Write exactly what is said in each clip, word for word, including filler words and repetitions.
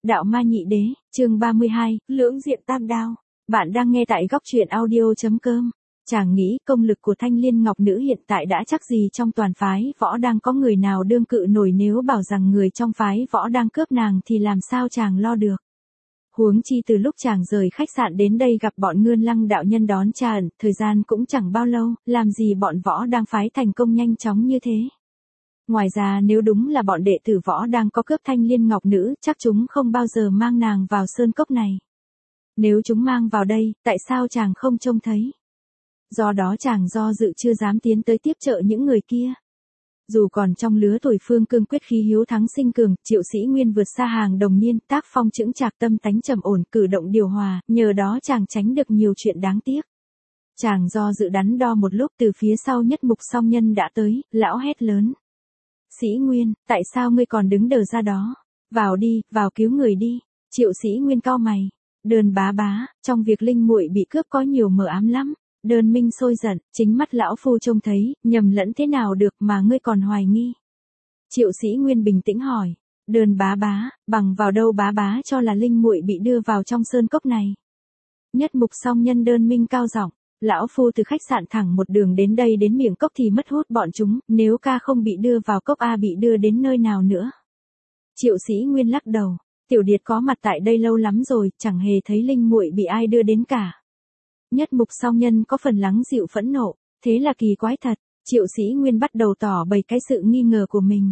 Đạo ma nhị đế, chương ba mươi hai, lưỡng diện tam đao. Bạn đang nghe tại góc truyện audio.com. Chàng nghĩ công lực của Thanh Liên Ngọc Nữ hiện tại đã chắc gì trong toàn phái võ đang có người nào đương cự nổi, nếu bảo rằng người trong phái võ đang cướp nàng thì làm sao chàng lo được. Huống chi từ lúc chàng rời khách sạn đến đây gặp bọn Ngươn Lăng đạo nhân đón tra ẩn, thời gian cũng chẳng bao lâu, làm gì bọn võ đang phái thành công nhanh chóng như thế. Ngoài ra nếu đúng là bọn đệ tử võ đang có cướp Thanh Liên Ngọc Nữ, chắc chúng không bao giờ mang nàng vào sơn cốc này. Nếu chúng mang vào đây, tại sao chàng không trông thấy? Do đó chàng do dự chưa dám tiến tới tiếp trợ những người kia. Dù còn trong lứa tuổi phương cương quyết khí hiếu thắng sinh cường, Triệu Sĩ Nguyên vượt xa hàng đồng niên, tác phong chững chạc, tâm tánh trầm ổn, cử động điều hòa, nhờ đó chàng tránh được nhiều chuyện đáng tiếc. Chàng do dự đắn đo một lúc, từ phía sau Nhất Mục Song Nhân đã tới, lão hét lớn. Sĩ Nguyên, tại sao ngươi còn đứng đờ ra đó? Vào đi, vào cứu người đi. Triệu Sĩ Nguyên cau mày. Đơn bá bá, trong việc linh muội bị cướp có nhiều mờ ám lắm. Đơn Minh sôi giận, chính mắt lão phu trông thấy, nhầm lẫn thế nào được mà ngươi còn hoài nghi. Triệu Sĩ Nguyên bình tĩnh hỏi. Đơn bá bá, bằng vào đâu bá bá cho là linh muội bị đưa vào trong sơn cốc này? Nhất Mục Song Nhân Đơn Minh cao giọng. Lão phu từ khách sạn thẳng một đường đến đây đến miệng cốc thì mất hút bọn chúng, nếu ca không bị đưa vào cốc a bị đưa đến nơi nào nữa? Triệu Sĩ Nguyên lắc đầu. Tiểu Điệt có mặt tại đây lâu lắm rồi, chẳng hề thấy linh muội bị ai đưa đến cả. Nhất Mục Song Nhân có phần lắng dịu phẫn nộ, thế là kỳ quái thật. Triệu Sĩ Nguyên bắt đầu tỏ bày cái sự nghi ngờ của mình.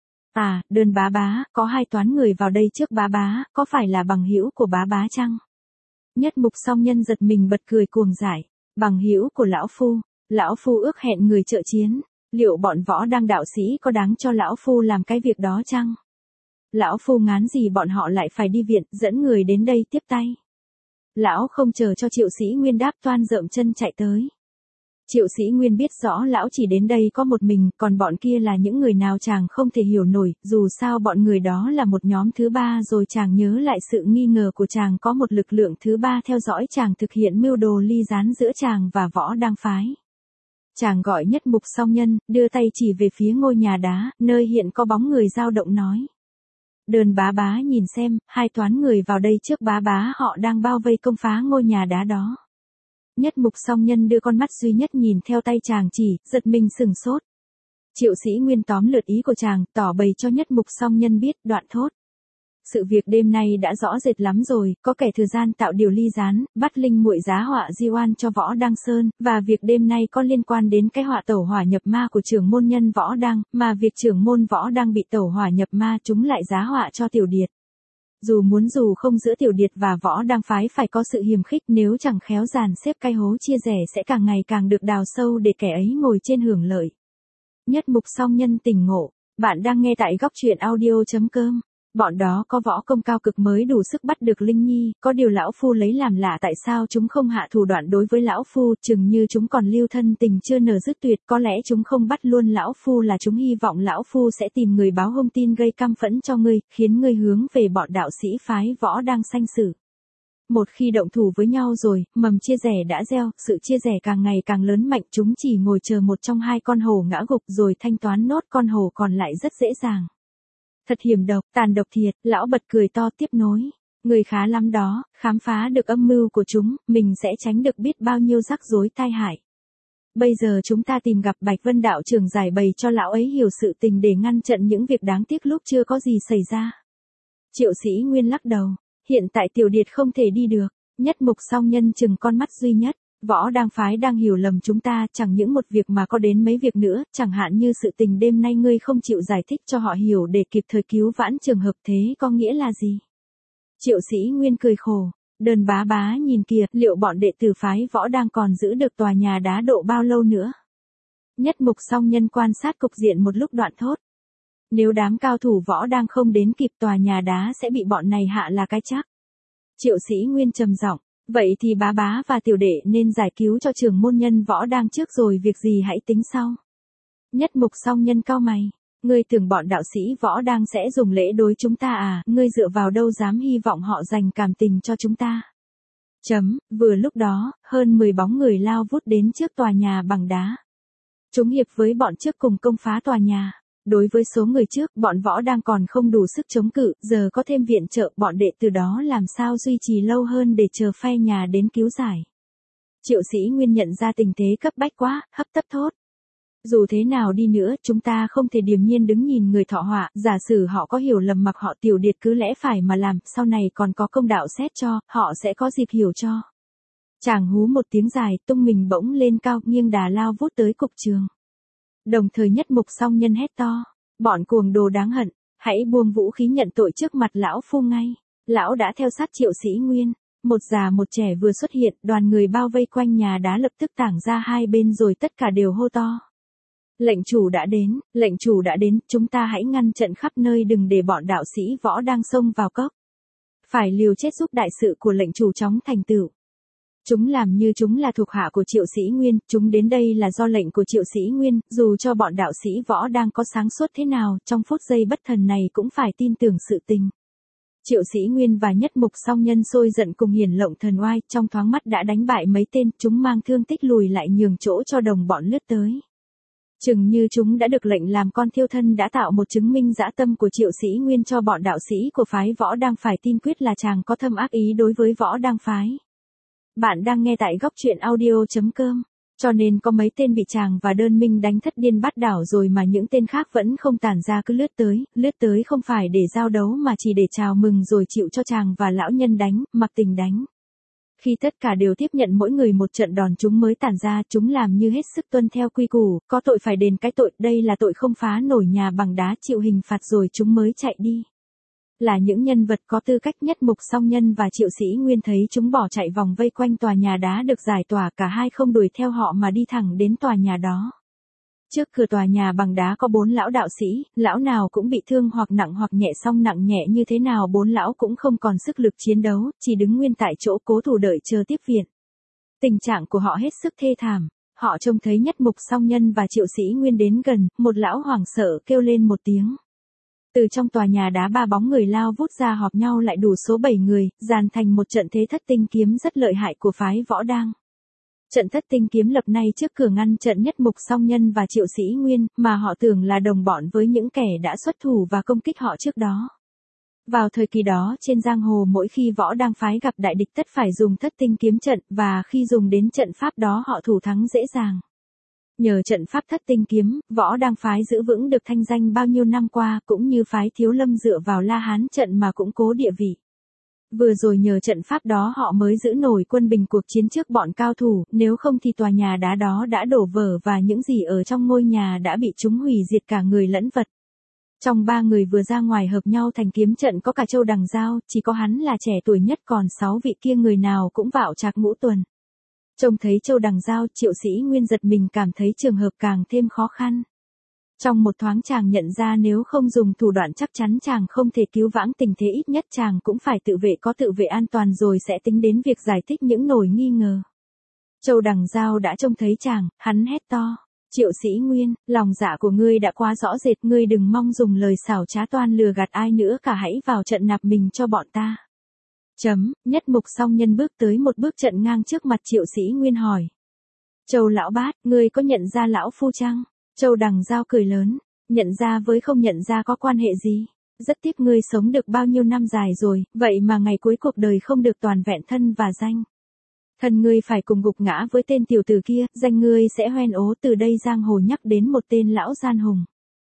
À, Đơn bá bá, có hai toán người vào đây trước bá bá, có phải là bằng hữu của bá bá chăng? Nhất Mục Song Nhân giật mình bật cười cuồng dại. Bằng hữu của lão phu, lão phu ước hẹn người trợ chiến, liệu bọn võ đang đạo sĩ có đáng cho lão phu làm cái việc đó chăng? Lão phu ngán gì bọn họ lại phải đi viện, dẫn người đến đây tiếp tay. Lão không chờ cho Triệu Sĩ Nguyên đáp, toan rợm chân chạy tới. Triệu Sĩ Nguyên biết rõ lão chỉ đến đây có một mình, còn bọn kia là những người nào chàng không thể hiểu nổi, dù sao bọn người đó là một nhóm thứ ba, rồi chàng nhớ lại sự nghi ngờ của chàng có một lực lượng thứ ba theo dõi chàng thực hiện mưu đồ ly gián giữa chàng và võ đang phái. Chàng gọi Nhất Mục Song Nhân, đưa tay chỉ về phía ngôi nhà đá, nơi hiện có bóng người dao động nói. Đơn bá bá nhìn xem, hai toán người vào đây trước bá bá họ đang bao vây công phá ngôi nhà đá đó. Nhất Mục Song Nhân đưa con mắt duy nhất nhìn theo tay chàng chỉ, giật mình sừng sốt. Triệu Sĩ Nguyên tóm lượt ý của chàng, tỏ bày cho Nhất Mục Song Nhân biết, đoạn thốt. Sự việc đêm nay đã rõ rệt lắm rồi, có kẻ thừa gian tạo điều ly gián, bắt linh muội giá họa di oan cho võ đăng sơn, và việc đêm nay có liên quan đến cái họa tẩu hỏa nhập ma của trưởng môn nhân võ đăng, mà việc trưởng môn võ đăng bị tẩu hỏa nhập ma chúng lại giá họa cho Tiểu Điệt. Dù muốn dù không giữa Tiểu Điệt và võ đang phái phải có sự hiềm khích, nếu chẳng khéo dàn xếp cái hố chia rẽ sẽ càng ngày càng được đào sâu để kẻ ấy ngồi trên hưởng lợi. Nhất Mục Song Nhân tỉnh ngộ, bạn đang nghe tại góc truyện audio.com. Bọn đó có võ công cao cực mới đủ sức bắt được Linh Nhi, có điều lão phu lấy làm lạ tại sao chúng không hạ thủ đoạn đối với lão phu, chừng như chúng còn lưu thân tình chưa nở dứt tuyệt, có lẽ chúng không bắt luôn lão phu là chúng hy vọng lão phu sẽ tìm người báo hung tin gây căm phẫn cho ngươi, khiến ngươi hướng về bọn đạo sĩ phái võ đang sanh xử. Một khi động thủ với nhau rồi, mầm chia rẽ đã gieo, sự chia rẽ càng ngày càng lớn mạnh, chúng chỉ ngồi chờ một trong hai con hổ ngã gục rồi thanh toán nốt con hổ còn lại rất dễ dàng. Thật hiểm độc, tàn độc thiệt, lão bật cười to tiếp nối. Người khá lắm đó, khám phá được âm mưu của chúng, mình sẽ tránh được biết bao nhiêu rắc rối tai hại. Bây giờ chúng ta tìm gặp Bạch Vân đạo trưởng giải bày cho lão ấy hiểu sự tình để ngăn chặn những việc đáng tiếc lúc chưa có gì xảy ra. Triệu Sĩ Nguyên lắc đầu, hiện tại Tiểu Điệt không thể đi được. Nhất Mục Song Nhân chừng con mắt duy nhất. Võ đang phái đang hiểu lầm chúng ta, chẳng những một việc mà có đến mấy việc nữa, chẳng hạn như sự tình đêm nay ngươi không chịu giải thích cho họ hiểu để kịp thời cứu vãn trường hợp, thế có nghĩa là gì? Triệu Sĩ Nguyên cười khổ. Đơn bá bá nhìn kìa, liệu bọn đệ tử phái võ đang còn giữ được tòa nhà đá độ bao lâu nữa? Nhất Mục Song Nhân quan sát cục diện một lúc đoạn thốt. Nếu đám cao thủ võ đang không đến kịp, tòa nhà đá sẽ bị bọn này hạ là cái chắc. Triệu Sĩ Nguyên trầm giọng. Vậy thì bá bá và tiểu đệ nên giải cứu cho trưởng môn nhân võ đang trước rồi việc gì hãy tính sau. Nhất Mục Song Nhân cau mày. Ngươi tưởng bọn đạo sĩ võ đang sẽ dùng lễ đối chúng ta à, ngươi dựa vào đâu dám hy vọng họ dành cảm tình cho chúng ta. Chấm, vừa lúc đó, hơn mười bóng người lao vút đến trước tòa nhà bằng đá. Chúng hiệp với bọn trước cùng công phá tòa nhà. Đối với số người trước, bọn võ đang còn không đủ sức chống cự, giờ có thêm viện trợ, bọn đệ từ đó làm sao duy trì lâu hơn để chờ phe nhà đến cứu giải. Triệu Sĩ Nguyên nhận ra tình thế cấp bách quá, hấp tấp thốt. Dù thế nào đi nữa, chúng ta không thể điềm nhiên đứng nhìn người thọ họa, giả sử họ có hiểu lầm mặc họ Tiểu Điệt cứ lẽ phải mà làm, sau này còn có công đạo xét cho, họ sẽ có dịp hiểu cho. Chàng hú một tiếng dài, tung mình bỗng lên cao, nghiêng đà lao vút tới cục trường. Đồng thời Nhất Mục Song Nhân hét to, bọn cuồng đồ đáng hận, hãy buông vũ khí nhận tội trước mặt lão phu ngay. Lão đã theo sát Triệu Sĩ Nguyên, một già một trẻ vừa xuất hiện, đoàn người bao vây quanh nhà đá lập tức tản ra hai bên rồi tất cả đều hô to. Lệnh chủ đã đến, lệnh chủ đã đến, chúng ta hãy ngăn trận khắp nơi đừng để bọn đạo sĩ võ đang xông vào cốc. Phải liều chết giúp đại sự của lệnh chủ chóng thành tựu. Chúng làm như chúng là thuộc hạ của Triệu Sĩ Nguyên, chúng đến đây là do lệnh của Triệu Sĩ Nguyên, dù cho bọn đạo sĩ võ đang có sáng suốt thế nào, trong phút giây bất thần này cũng phải tin tưởng sự tình. Triệu Sĩ Nguyên và Nhất Mục Song Nhân sôi giận cùng hiển lộng thần oai, trong thoáng mắt đã đánh bại mấy tên, chúng mang thương tích lùi lại nhường chỗ cho đồng bọn lướt tới. Chừng như chúng đã được lệnh làm con thiêu thân đã tạo một chứng minh dã tâm của Triệu Sĩ Nguyên cho bọn đạo sĩ của phái võ đang phải tin quyết là chàng có thâm ác ý đối với võ đang phái. Bạn đang nghe tại góc truyện audio chấm com, cho nên có mấy tên bị chàng và Đơn Minh đánh thất điên bát đảo rồi mà những tên khác vẫn không tản ra cứ lướt tới, lướt tới không phải để giao đấu mà chỉ để chào mừng rồi chịu cho chàng và lão nhân đánh, mặc tình đánh. Khi tất cả đều tiếp nhận mỗi người một trận đòn chúng mới tản ra, chúng làm như hết sức tuân theo quy củ, có tội phải đền cái tội, đây là tội không phá nổi nhà bằng đá chịu hình phạt rồi chúng mới chạy đi. Là những nhân vật có tư cách. Nhất Mục Song Nhân và Triệu Sĩ Nguyên thấy chúng bỏ chạy vòng vây quanh tòa nhà đá được giải tỏa, cả hai không đuổi theo họ mà đi thẳng đến tòa nhà đó. Trước cửa tòa nhà bằng đá có bốn lão đạo sĩ, lão nào cũng bị thương hoặc nặng hoặc nhẹ, song nặng nhẹ như thế nào bốn lão cũng không còn sức lực chiến đấu, chỉ đứng nguyên tại chỗ cố thủ đợi chờ tiếp viện. Tình trạng của họ hết sức thê thảm, họ trông thấy Nhất Mục Song Nhân và Triệu Sĩ Nguyên đến gần, một lão hoảng sợ kêu lên một tiếng. Từ trong tòa nhà đá ba bóng người lao vút ra họp nhau lại đủ số bảy người, dàn thành một trận thế thất tinh kiếm rất lợi hại của phái võ đang. Trận thất tinh kiếm lập nay trước cửa ngăn trận Nhất Mục Song Nhân và Triệu Sĩ Nguyên, mà họ tưởng là đồng bọn với những kẻ đã xuất thủ và công kích họ trước đó. Vào thời kỳ đó trên giang hồ mỗi khi võ đang phái gặp đại địch tất phải dùng thất tinh kiếm trận, và khi dùng đến trận pháp đó họ thủ thắng dễ dàng. Nhờ trận pháp thất tinh kiếm, võ đang phái giữ vững được thanh danh bao nhiêu năm qua, cũng như phái Thiếu Lâm dựa vào La Hán trận mà củng cố địa vị. Vừa rồi nhờ trận pháp đó họ mới giữ nổi quân bình cuộc chiến trước bọn cao thủ, nếu không thì tòa nhà đá đó đã đổ vỡ và những gì ở trong ngôi nhà đã bị chúng hủy diệt cả người lẫn vật. Trong ba người vừa ra ngoài hợp nhau thành kiếm trận có cả Châu Đằng Giao, chỉ có hắn là trẻ tuổi nhất, còn sáu vị kia người nào cũng vạo trạc ngũ tuần. Trông thấy Châu Đằng Giao, Triệu Sĩ Nguyên giật mình cảm thấy trường hợp càng thêm khó khăn. Trong một thoáng chàng nhận ra nếu không dùng thủ đoạn chắc chắn chàng không thể cứu vãn tình thế, ít nhất chàng cũng phải tự vệ, có tự vệ an toàn rồi sẽ tính đến việc giải thích những nỗi nghi ngờ. Châu Đằng Giao đã trông thấy chàng, hắn hét to. Triệu Sĩ Nguyên, lòng dạ của ngươi đã quá rõ rệt, ngươi đừng mong dùng lời xảo trá toan lừa gạt ai nữa cả, hãy vào trận nạp mình cho bọn ta. Chấm, Nhất Mục Song Nhân bước tới một bước trận ngang trước mặt Triệu Sĩ Nguyên hỏi. Châu lão bát, ngươi có nhận ra lão phu chăng? Châu Đằng Giao cười lớn, nhận ra với không nhận ra có quan hệ gì? Rất tiếc ngươi sống được bao nhiêu năm dài rồi, vậy mà ngày cuối cuộc đời không được toàn vẹn thân và danh. Thân ngươi phải cùng gục ngã với tên tiểu tử kia, danh ngươi sẽ hoen ố, từ đây giang hồ nhắc đến một tên lão gian hùng.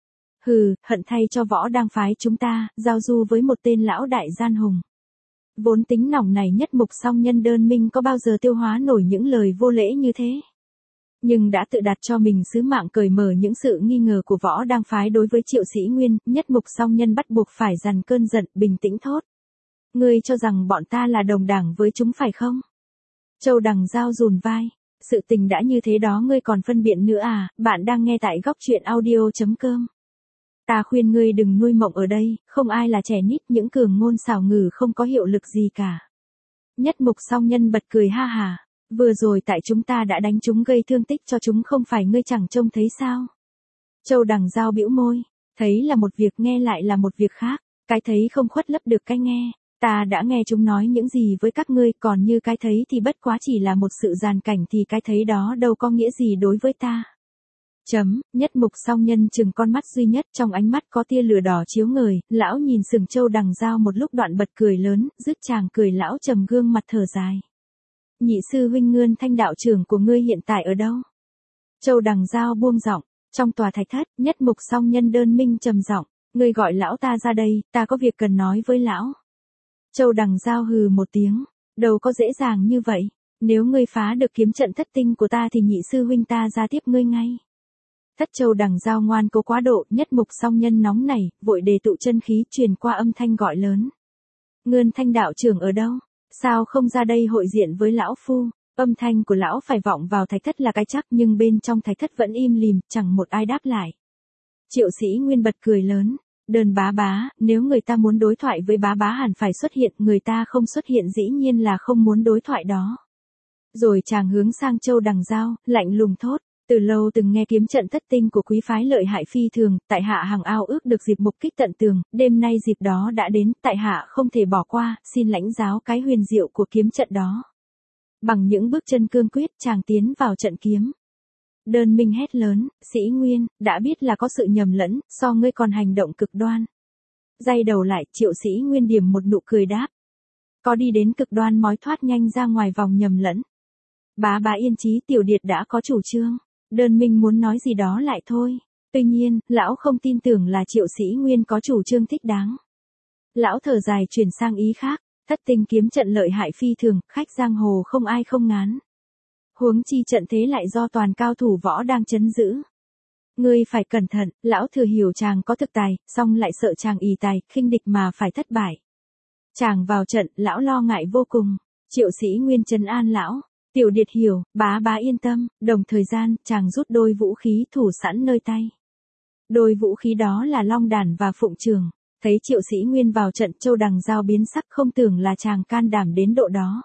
Hừ, hận thay cho võ đang phái chúng ta, giao du với một tên lão đại gian hùng. Vốn tính nòng này Nhất Mục Song Nhân Đơn Minh có bao giờ tiêu hóa nổi những lời vô lễ như thế. Nhưng đã tự đặt cho mình sứ mạng cởi mở những sự nghi ngờ của võ đang phái đối với Triệu Sĩ Nguyên, Nhất Mục Song Nhân bắt buộc phải dằn cơn giận, bình tĩnh thốt. Ngươi cho rằng bọn ta là đồng đảng với chúng phải không? Châu Đằng Giao rùn vai. Sự tình đã như thế đó ngươi còn phân biện nữa à? Bạn đang nghe tại góc truyện audio chấm com. Ta khuyên ngươi đừng nuôi mộng ở đây, không ai là trẻ nít, những cường ngôn xảo ngữ không có hiệu lực gì cả. Nhất Mục Song Nhân bật cười ha hà. Vừa rồi tại chúng ta đã đánh chúng gây thương tích cho chúng, không phải ngươi chẳng trông thấy sao? Châu Đằng Giao bĩu môi. Thấy là một việc, nghe lại là một việc khác. Cái thấy không khuất lấp được cái nghe. Ta đã nghe chúng nói những gì với các ngươi, còn như cái thấy thì bất quá chỉ là một sự giàn cảnh, thì cái thấy đó đâu có nghĩa gì đối với ta. Chấm, nhất mục song nhân chừng con mắt duy nhất, trong ánh mắt có tia lửa đỏ chiếu ngời, lão nhìn sừng châu đằng dao một lúc đoạn bật cười lớn, dứt chàng cười lão trầm gương mặt thở dài. Nhị sư huynh Ngươn Thanh đạo trưởng của ngươi hiện tại ở đâu? Châu đằng dao buông giọng, trong tòa thạch thất, nhất mục song nhân đơn minh trầm giọng, ngươi gọi lão ta ra đây, ta có việc cần nói với lão. Châu đằng dao hừ một tiếng, đâu có dễ dàng như vậy, nếu ngươi phá được kiếm trận thất tinh của ta thì nhị sư huynh ta ra tiếp ngươi ngay. Thất châu đằng dao ngoan cố quá độ, nhất mục song nhân nóng nảy, vội đề tụ chân khí truyền qua âm thanh gọi lớn. Ngươn Thanh đạo trưởng ở đâu? Sao không ra đây hội diện với lão phu? Âm thanh của lão phải vọng vào thạch thất là cái chắc, nhưng bên trong thạch thất vẫn im lìm, chẳng một ai đáp lại. Triệu Sĩ Nguyên bật cười lớn. Đơn bá bá, nếu người ta muốn đối thoại với bá bá hẳn phải xuất hiện, người ta không xuất hiện dĩ nhiên là không muốn đối thoại đó. Rồi chàng hướng sang châu đằng dao, lạnh lùng thốt. Từ lâu từng nghe kiếm trận thất tinh của quý phái lợi hại phi thường, tại hạ hằng ao ước được dịp mục kích tận tường, đêm nay dịp đó đã đến, tại hạ không thể bỏ qua, xin lãnh giáo cái huyền diệu của kiếm trận đó. Bằng những bước chân cương quyết, chàng tiến vào trận kiếm. Đơn minh hét lớn, Sĩ Nguyên, đã biết là có sự nhầm lẫn, so ngươi còn hành động cực đoan. Day đầu lại, Triệu Sĩ Nguyên điểm một nụ cười đáp. Có đi đến cực đoan mói thoát nhanh ra ngoài vòng nhầm lẫn. Bá bá yên chí, tiểu điệt đã có chủ trương. Đơn minh muốn nói gì đó lại thôi. Tuy nhiên, lão không tin tưởng là Triệu Sĩ Nguyên có chủ trương thích đáng. Lão thở dài chuyển sang ý khác, thất tinh kiếm trận lợi hại phi thường, khách giang hồ không ai không ngán. Huống chi trận thế lại do toàn cao thủ võ đang chấn giữ. Ngươi phải cẩn thận, lão thừa hiểu chàng có thực tài, song lại sợ chàng ỷ tài, khinh địch mà phải thất bại. Chàng vào trận, lão lo ngại vô cùng. Triệu Sĩ Nguyên trấn an lão. Tiểu điệt hiểu, bá bá yên tâm, đồng thời gian, chàng rút đôi vũ khí thủ sẵn nơi tay. Đôi vũ khí đó là long đàn và phụng trường. Thấy Triệu Sĩ Nguyên vào trận, châu đằng dao biến sắc, không tưởng là chàng can đảm đến độ đó.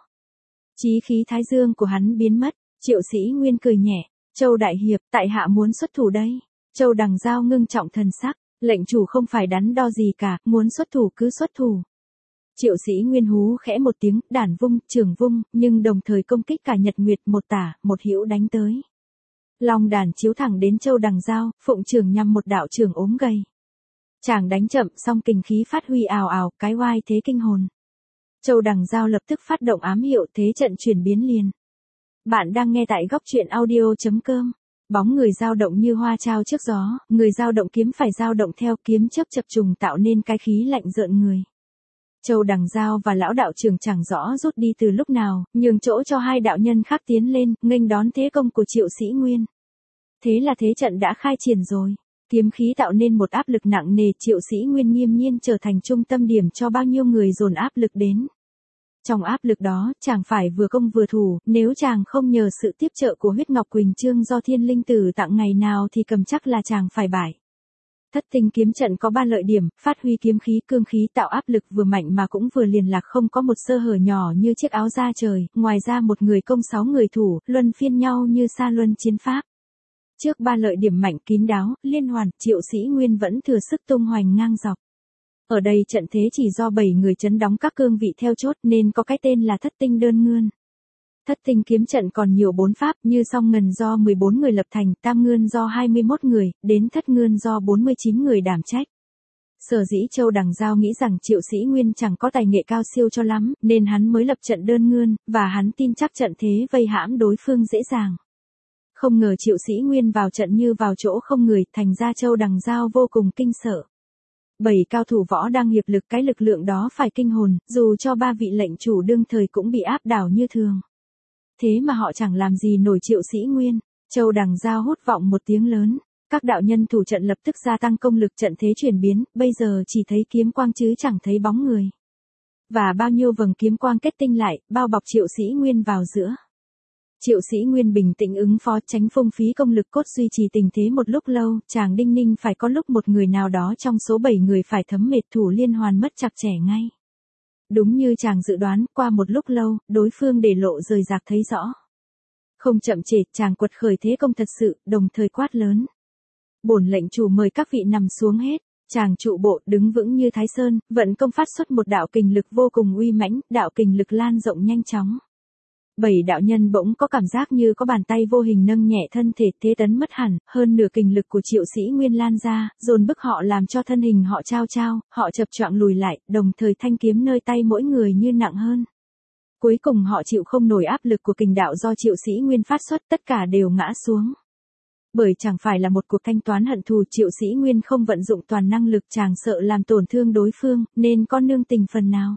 Chí khí thái dương của hắn biến mất, Triệu Sĩ Nguyên cười nhẹ, Châu đại hiệp, tại hạ muốn xuất thủ đây. Châu đằng dao ngưng trọng thần sắc, lệnh chủ không phải đắn đo gì cả, muốn xuất thủ cứ xuất thủ. Triệu Sĩ Nguyên hú khẽ một tiếng, đàn vung, trường vung, nhưng đồng thời công kích cả nhật nguyệt, một tả, một hữu đánh tới. Long đàn chiếu thẳng đến châu đằng dao, phụng trường nhằm một đạo trường ốm gầy. Chàng đánh chậm, song kình khí phát huy ào ào, cái oai thế kinh hồn. Châu đằng dao lập tức phát động ám hiệu, thế trận chuyển biến liền. Bạn đang nghe tại góc truyện audio chấm com. Bóng người dao động như hoa trao trước gió, người dao động kiếm phải dao động theo, kiếm chớp chập trùng tạo nên cái khí lạnh rợn người. Châu đằng dao và lão đạo trưởng chẳng rõ rút đi từ lúc nào, nhường chỗ cho hai đạo nhân khác tiến lên, nghênh đón thế công của Triệu Sĩ Nguyên. Thế là thế trận đã khai triển rồi. Kiếm khí tạo nên một áp lực nặng nề, Triệu Sĩ Nguyên nghiêm nhiên trở thành trung tâm điểm cho bao nhiêu người dồn áp lực đến. Trong áp lực đó, chàng phải vừa công vừa thủ, nếu chàng không nhờ sự tiếp trợ của huyết ngọc quỳnh chương do thiên linh tử tặng ngày nào thì cầm chắc là chàng phải bại. Thất tinh kiếm trận có ba lợi điểm, phát huy kiếm khí cương khí tạo áp lực vừa mạnh mà cũng vừa liền lạc, không có một sơ hở nhỏ như chiếc áo da trời, ngoài ra một người công sáu người thủ, luân phiên nhau như sa luân chiến pháp. Trước ba lợi điểm mạnh kín đáo, liên hoàn, Triệu Sĩ Nguyên vẫn thừa sức tung hoành ngang dọc. Ở đây trận thế chỉ do bảy người chấn đóng các cương vị theo chốt nên có cái tên là thất tinh đơn ngươn. Thất tinh kiếm trận còn nhiều bốn pháp, như song ngần do mười bốn người lập thành, tam ngươn do hai mươi mốt người, đến thất ngươn do bốn mươi chín người đảm trách. Sở dĩ Châu đằng dao nghĩ rằng Triệu Sĩ Nguyên chẳng có tài nghệ cao siêu cho lắm, nên hắn mới lập trận đơn ngươn, và hắn tin chắc trận thế vây hãm đối phương dễ dàng. Không ngờ Triệu Sĩ Nguyên vào trận như vào chỗ không người, thành ra Châu đằng dao vô cùng kinh sợ. Bảy cao thủ võ đang hiệp lực, cái lực lượng đó phải kinh hồn, dù cho ba vị lệnh chủ đương thời cũng bị áp đảo như thường. Thế mà họ chẳng làm gì nổi Triệu Sĩ Nguyên. Châu đằng dao hút vọng một tiếng lớn, các đạo nhân thủ trận lập tức gia tăng công lực, trận thế chuyển biến, bây giờ chỉ thấy kiếm quang chứ chẳng thấy bóng người. Và bao nhiêu vầng kiếm quang kết tinh lại, bao bọc Triệu Sĩ Nguyên vào giữa. Triệu Sĩ Nguyên bình tĩnh ứng phó, tránh phung phí công lực cốt, duy trì tình thế một lúc lâu, chàng đinh ninh phải có lúc một người nào đó trong số bảy người phải thấm mệt, thủ liên hoàn mất chặt chẽ ngay. Đúng như chàng dự đoán, qua một lúc lâu, đối phương để lộ rời rạc thấy rõ. Không chậm trễ, chàng quật khởi thế công thật sự, đồng thời quát lớn. Bổn lệnh chủ mời các vị nằm xuống hết. Chàng trụ bộ, đứng vững như Thái Sơn, vận công phát xuất một đạo kình lực vô cùng uy mãnh, đạo kình lực lan rộng nhanh chóng. Bảy đạo nhân bỗng có cảm giác như có bàn tay vô hình nâng nhẹ thân thể thế tấn mất hẳn, hơn nửa kình lực của Triệu Sĩ Nguyên lan ra, dồn bức họ làm cho thân hình họ trao trao, họ chập choạng lùi lại, đồng thời thanh kiếm nơi tay mỗi người như nặng hơn. Cuối cùng họ chịu không nổi áp lực của kình đạo do Triệu Sĩ Nguyên phát xuất, tất cả đều ngã xuống. Bởi chẳng phải là một cuộc thanh toán hận thù, Triệu Sĩ Nguyên không vận dụng toàn năng lực, chàng sợ làm tổn thương đối phương, nên có nương tình phần nào.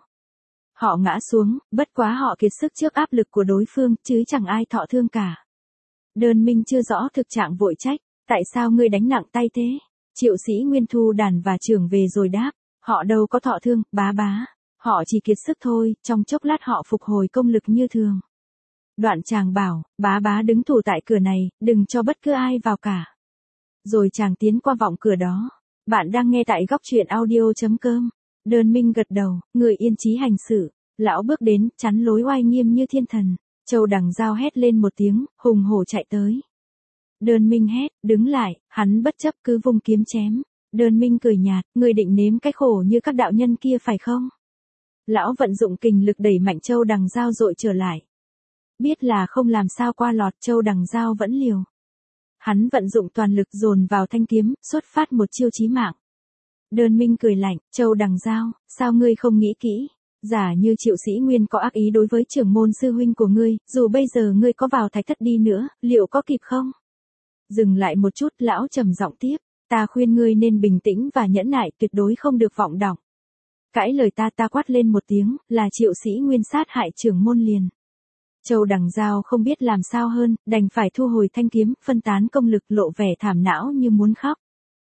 Họ ngã xuống, bất quá họ kiệt sức trước áp lực của đối phương, chứ chẳng ai thọ thương cả. Đơn Minh chưa rõ thực trạng vội trách, tại sao ngươi đánh nặng tay thế? Triệu Sĩ Nguyên thu đàn và trường về rồi đáp, họ đâu có thọ thương, bá bá. Họ chỉ kiệt sức thôi, trong chốc lát họ phục hồi công lực như thường. Đoạn chàng bảo, bá bá đứng thủ tại cửa này, đừng cho bất cứ ai vào cả. Rồi chàng tiến qua vọng cửa đó. Bạn đang nghe tại góc truyện audio chấm com. Đơn Minh gật đầu, người yên chí hành sự. Lão bước đến, chắn lối oai nghiêm như thiên thần. Châu Đằng Dao hét lên một tiếng, hùng hổ chạy tới. Đơn Minh hét, đứng lại, hắn bất chấp cứ vung kiếm chém. Đơn Minh cười nhạt, người định nếm cái khổ như các đạo nhân kia phải không? Lão vận dụng kình lực đẩy mạnh Châu Đằng Dao dội trở lại. Biết là không làm sao qua lọt, Châu Đằng Dao vẫn liều. Hắn vận dụng toàn lực dồn vào thanh kiếm, xuất phát một chiêu chí mạng. Đơn Minh cười lạnh, Châu Đằng Dao, sao ngươi không nghĩ kỹ? Giả như Triệu Sĩ Nguyên có ác ý đối với trưởng môn sư huynh của ngươi, dù bây giờ ngươi có vào thạch thất đi nữa, liệu có kịp không? Dừng lại một chút, lão trầm giọng tiếp, ta khuyên ngươi nên bình tĩnh và nhẫn nại, tuyệt đối không được vọng động. Cãi lời ta, ta quát lên một tiếng, là Triệu Sĩ Nguyên sát hại trưởng môn liền. Châu Đằng Dao không biết làm sao hơn, đành phải thu hồi thanh kiếm, phân tán công lực, lộ vẻ thảm não như muốn khóc.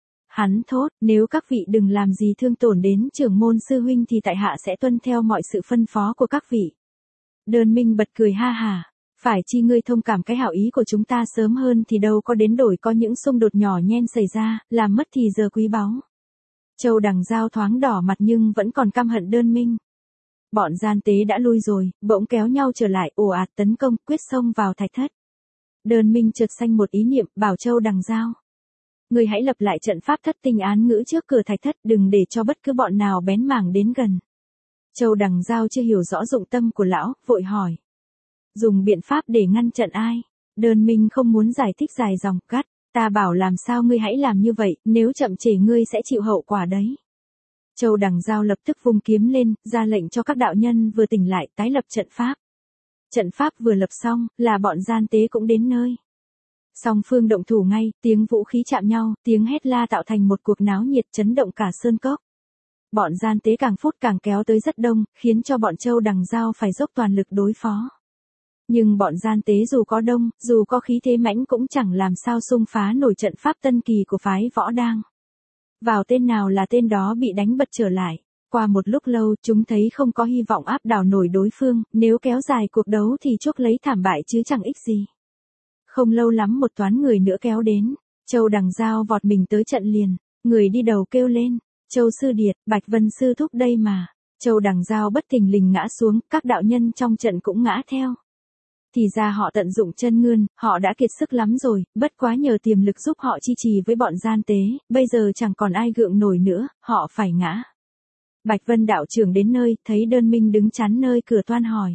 Hắn thốt, nếu các vị đừng làm gì thương tổn đến trưởng môn sư huynh thì tại hạ sẽ tuân theo mọi sự phân phó của các vị. Đơn Minh bật cười ha hà, phải chi ngươi thông cảm cái hảo ý của chúng ta sớm hơn thì đâu có đến đổi có những xung đột nhỏ nhen xảy ra, làm mất thì giờ quý báu. Châu Đằng Dao thoáng đỏ mặt nhưng vẫn còn căm hận Đơn Minh. Bọn gian tế đã lui rồi, bỗng kéo nhau trở lại, ồ ạt tấn công, quyết xông vào thạch thất. Đơn Minh chợt sanh một ý niệm, bảo Châu Đằng Dao. Người hãy lập lại trận pháp thất tinh án ngữ trước cửa thạch thất, đừng để cho bất cứ bọn nào bén mảng đến gần. Châu Đằng Dao chưa hiểu rõ dụng tâm của lão, vội hỏi. Dùng biện pháp để ngăn trận ai? Đơn Minh không muốn giải thích dài dòng, gắt. Ta bảo làm sao ngươi hãy làm như vậy, nếu chậm trễ ngươi sẽ chịu hậu quả đấy. Châu Đằng Dao lập tức vung kiếm lên, ra lệnh cho các đạo nhân vừa tỉnh lại, tái lập trận pháp. Trận pháp vừa lập xong, là bọn gian tế cũng đến nơi. Song phương động thủ ngay, tiếng vũ khí chạm nhau, tiếng hét la tạo thành một cuộc náo nhiệt chấn động cả sơn cốc. Bọn gian tế càng phút càng kéo tới rất đông, khiến cho bọn Châu Đằng Dao phải dốc toàn lực đối phó. Nhưng bọn gian tế dù có đông, dù có khí thế mãnh cũng chẳng làm sao xung phá nổi trận pháp tân kỳ của phái Võ Đang. Vào tên nào là tên đó bị đánh bật trở lại. Qua một lúc lâu, chúng thấy không có hy vọng áp đảo nổi đối phương, nếu kéo dài cuộc đấu thì chuốc lấy thảm bại chứ chẳng ích gì. Không lâu lắm một toán người nữa kéo đến, Châu Đằng Dao vọt mình tới trận liền, người đi đầu kêu lên, Châu Sư Điệt, Bạch Vân Sư thúc đây mà. Châu Đằng Dao bất thình lình ngã xuống, các đạo nhân trong trận cũng ngã theo. Thì ra họ tận dụng chân ngươn, họ đã kiệt sức lắm rồi, bất quá nhờ tiềm lực giúp họ chi trì với bọn gian tế, bây giờ chẳng còn ai gượng nổi nữa, họ phải ngã. Bạch Vân đạo trưởng đến nơi, thấy Đơn Minh đứng chắn nơi cửa toan hỏi.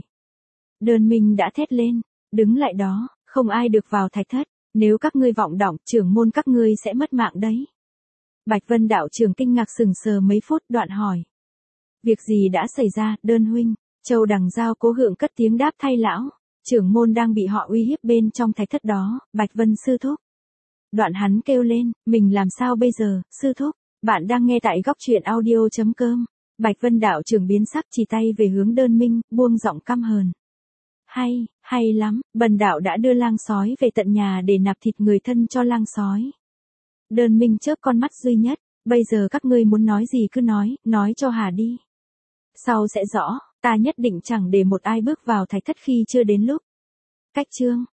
Đơn Minh đã thét lên, đứng lại đó, không ai được vào thạch thất, nếu các ngươi vọng động, trưởng môn các ngươi sẽ mất mạng đấy. Bạch Vân đạo trưởng kinh ngạc sừng sờ mấy phút, đoạn hỏi. Việc gì đã xảy ra, Đơn huynh? Châu Đằng Dao cố gượng cất tiếng đáp thay lão. Trưởng môn đang bị họ uy hiếp bên trong thạch thất đó, Bạch Vân sư thúc. Đoạn hắn kêu lên, mình làm sao bây giờ, sư thúc? Bạn đang nghe tại góc truyện audio chấm com. Bạch Vân đạo trưởng biến sắc, chỉ tay về hướng Đơn Minh, buông giọng căm hờn. Hay, hay lắm, bần đạo đã đưa lang sói về tận nhà để nạp thịt người thân cho lang sói. Đơn Minh chớp con mắt duy nhất, bây giờ các ngươi muốn nói gì cứ nói, nói cho hà đi. Sau sẽ rõ, ta nhất định chẳng để một ai bước vào thạch thất khi chưa đến lúc. Cách chương.